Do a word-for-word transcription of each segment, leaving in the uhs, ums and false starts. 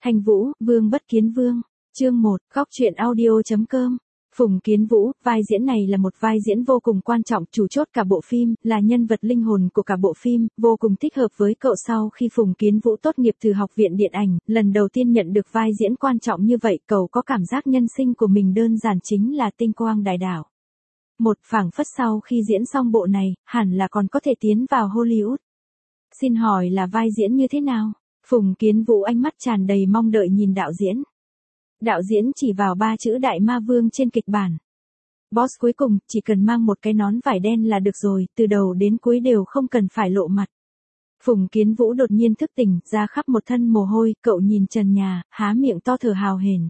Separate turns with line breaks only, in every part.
Thanh Vũ, Vương Bất Kiến Vương. Chương một, Góc truyện audio.com. Phùng Kiến Vũ, vai diễn này là một vai diễn vô cùng quan trọng, chủ chốt cả bộ phim, là nhân vật linh hồn của cả bộ phim, vô cùng thích hợp với cậu. Sau khi Phùng Kiến Vũ tốt nghiệp từ học viện điện ảnh, lần đầu tiên nhận được vai diễn quan trọng như vậy, cậu có cảm giác nhân sinh của mình đơn giản chính là tinh quang đại đảo. Một phảng phất sau khi diễn xong bộ này, hẳn là còn có thể tiến vào Hollywood. Xin hỏi là vai diễn như thế nào? Phùng Kiến Vũ ánh mắt tràn đầy mong đợi nhìn đạo diễn. Đạo diễn chỉ vào ba chữ Đại Ma Vương trên kịch bản. Boss cuối cùng, chỉ cần mang một cái nón vải đen là được rồi, từ đầu đến cuối đều không cần phải lộ mặt. Phùng Kiến Vũ đột nhiên thức tỉnh, ra khắp một thân mồ hôi, cậu nhìn trần nhà, há miệng to thở hào hển.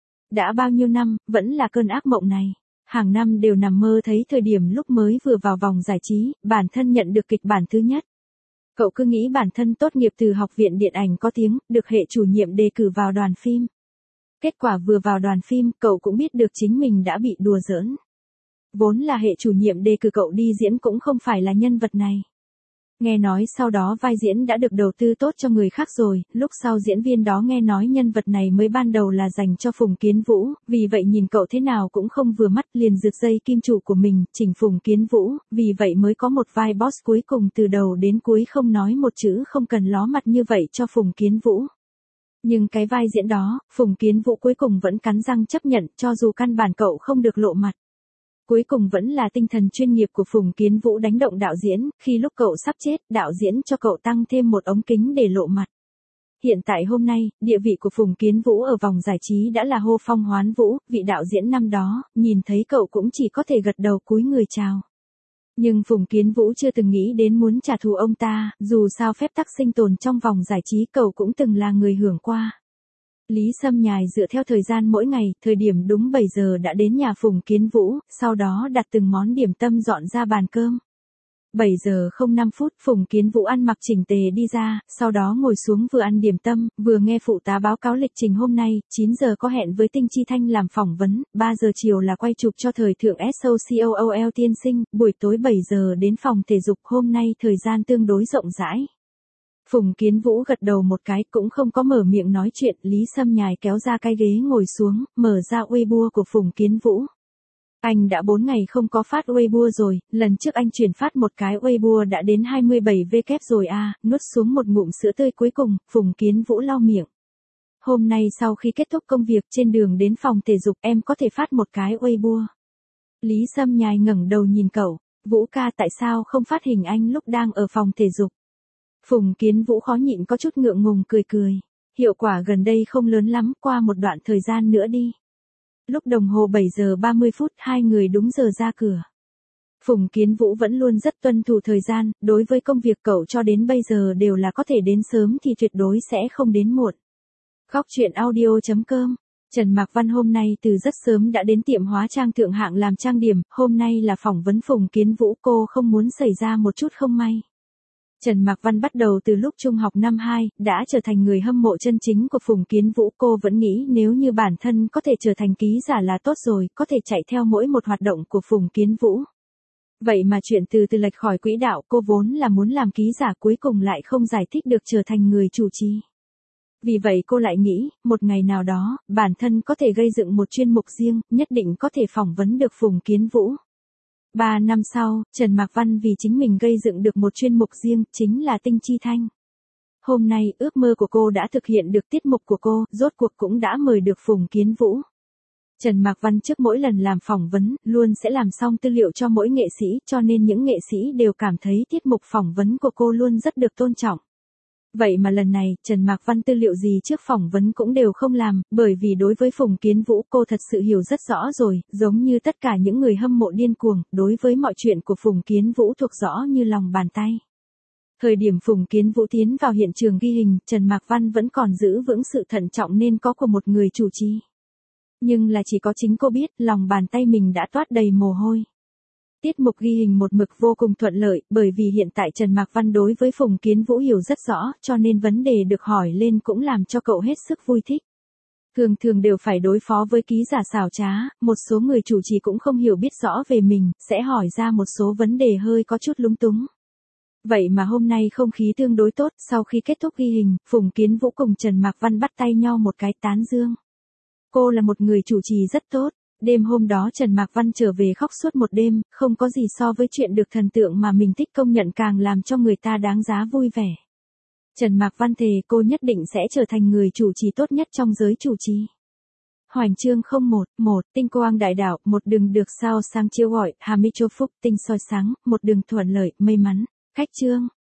Đã bao nhiêu năm, vẫn là cơn ác mộng này. Hàng năm đều nằm mơ thấy thời điểm lúc mới vừa vào vòng giải trí, bản thân nhận được kịch bản thứ nhất. Cậu cứ nghĩ bản thân tốt nghiệp từ học viện điện ảnh có tiếng, được hệ chủ nhiệm đề cử vào đoàn phim. Kết quả vừa vào đoàn phim, cậu cũng biết được chính mình đã bị đùa giỡn. Vốn là hệ chủ nhiệm đề cử cậu đi diễn cũng không phải là nhân vật này. Nghe nói sau đó vai diễn đã được đầu tư tốt cho người khác rồi, lúc sau diễn viên đó nghe nói nhân vật này mới ban đầu là dành cho Phùng Kiến Vũ, vì vậy nhìn cậu thế nào cũng không vừa mắt, liền rực dây kim chủ của mình, chỉnh Phùng Kiến Vũ, vì vậy mới có một vai boss cuối cùng từ đầu đến cuối không nói một chữ, không cần ló mặt như vậy cho Phùng Kiến Vũ. Nhưng cái vai diễn đó, Phùng Kiến Vũ cuối cùng vẫn cắn răng chấp nhận, cho dù căn bản cậu không được lộ mặt. Cuối cùng vẫn là tinh thần chuyên nghiệp của Phùng Kiến Vũ đánh động đạo diễn, khi lúc cậu sắp chết, đạo diễn cho cậu tăng thêm một ống kính để lộ mặt. Hiện tại hôm nay, địa vị của Phùng Kiến Vũ ở vòng giải trí đã là hô phong hoán vũ, vị đạo diễn năm đó, nhìn thấy cậu cũng chỉ có thể gật đầu cúi người chào. Nhưng Phùng Kiến Vũ chưa từng nghĩ đến muốn trả thù ông ta, dù sao phép tắc sinh tồn trong vòng giải trí cậu cũng từng là người hưởng qua. Lý Sâm Nhài dựa theo thời gian mỗi ngày, thời điểm đúng bảy giờ đã đến nhà Phùng Kiến Vũ, sau đó đặt từng món điểm tâm dọn ra bàn cơm. bảy giờ không năm phút, Phùng Kiến Vũ ăn mặc chỉnh tề đi ra, sau đó ngồi xuống vừa ăn điểm tâm, vừa nghe phụ tá báo cáo lịch trình hôm nay. Chín giờ có hẹn với Tinh Chi Thanh làm phỏng vấn, ba giờ chiều là quay chụp cho thời thượng SOCOOL tiên sinh, buổi tối bảy giờ đến phòng thể dục, hôm nay thời gian tương đối rộng rãi. Phùng Kiến Vũ gật đầu một cái, cũng không có mở miệng nói chuyện. Lý Sâm Nhài kéo ra cái ghế ngồi xuống, mở ra Weibo của Phùng Kiến Vũ. Anh đã bốn ngày không có phát Weibo rồi, lần trước anh chuyển phát một cái Weibo đã đến hai mươi bảy W rồi à, nuốt xuống một ngụm sữa tươi cuối cùng, Phùng Kiến Vũ lau miệng. Hôm nay sau khi kết thúc công việc trên đường đến phòng thể dục em có thể phát một cái Weibo. Lý Sâm Nhài ngẩng đầu nhìn cậu, Vũ ca tại sao không phát hình anh lúc đang ở phòng thể dục? Phùng Kiến Vũ khó nhịn có chút ngượng ngùng cười cười. Hiệu quả gần đây không lớn lắm, qua một đoạn thời gian nữa đi. Lúc đồng hồ bảy giờ ba mươi phút, hai người đúng giờ ra cửa. Phùng Kiến Vũ vẫn luôn rất tuân thủ thời gian, đối với công việc cậu cho đến bây giờ đều là có thể đến sớm thì tuyệt đối sẽ không đến muộn. Góc truyện audio.com. Trần Mạc Văn hôm nay từ rất sớm đã đến tiệm hóa trang thượng hạng làm trang điểm, hôm nay là phỏng vấn Phùng Kiến Vũ, cô không muốn xảy ra một chút không may. Trần Mạc Văn bắt đầu từ lúc trung học năm hai, đã trở thành người hâm mộ chân chính của Phùng Kiến Vũ. Cô vẫn nghĩ nếu như bản thân có thể trở thành ký giả là tốt rồi, có thể chạy theo mỗi một hoạt động của Phùng Kiến Vũ. Vậy mà chuyện từ từ lệch khỏi quỹ đạo, cô vốn là muốn làm ký giả cuối cùng lại không giải thích được trở thành người chủ trì. Vì vậy cô lại nghĩ, một ngày nào đó, bản thân có thể gây dựng một chuyên mục riêng, nhất định có thể phỏng vấn được Phùng Kiến Vũ. Ba năm sau, Trần Mạc Văn vì chính mình gây dựng được một chuyên mục riêng, chính là Tinh Chi Thanh. Hôm nay, ước mơ của cô đã thực hiện được, tiết mục của cô, rốt cuộc cũng đã mời được Phùng Kiến Vũ. Trần Mạc Văn trước mỗi lần làm phỏng vấn, luôn sẽ làm xong tư liệu cho mỗi nghệ sĩ, cho nên những nghệ sĩ đều cảm thấy tiết mục phỏng vấn của cô luôn rất được tôn trọng. Vậy mà lần này, Trần Mạc Văn tư liệu gì trước phỏng vấn cũng đều không làm, bởi vì đối với Phùng Kiến Vũ cô thật sự hiểu rất rõ rồi, giống như tất cả những người hâm mộ điên cuồng, đối với mọi chuyện của Phùng Kiến Vũ thuộc rõ như lòng bàn tay. Thời điểm Phùng Kiến Vũ tiến vào hiện trường ghi hình, Trần Mạc Văn vẫn còn giữ vững sự thận trọng nên có của một người chủ trì. Nhưng là chỉ có chính cô biết, lòng bàn tay mình đã toát đầy mồ hôi. Tiết mục ghi hình một mực vô cùng thuận lợi, bởi vì hiện tại Trần Mạc Văn đối với Phùng Kiến Vũ hiểu rất rõ, cho nên vấn đề được hỏi lên cũng làm cho cậu hết sức vui thích. Thường thường đều phải đối phó với ký giả xảo trá, một số người chủ trì cũng không hiểu biết rõ về mình, sẽ hỏi ra một số vấn đề hơi có chút lúng túng. Vậy mà hôm nay không khí tương đối tốt, sau khi kết thúc ghi hình, Phùng Kiến Vũ cùng Trần Mạc Văn bắt tay nhau một cái tán dương. Cô là một người chủ trì rất tốt. Đêm hôm đó Trần Mạc Văn trở về khóc suốt một đêm, không có gì so với chuyện được thần tượng mà mình thích công nhận càng làm cho người ta đáng giá vui vẻ. Trần Mạc Văn thề cô nhất định sẽ trở thành người chủ trì tốt nhất trong giới chủ trì. Hoành chương không một, một, tinh quang đại đạo, một đường được sao sáng chiếu gọi, hà mi chô phúc, tinh soi sáng, một đường thuận lợi, may mắn. Khách chương.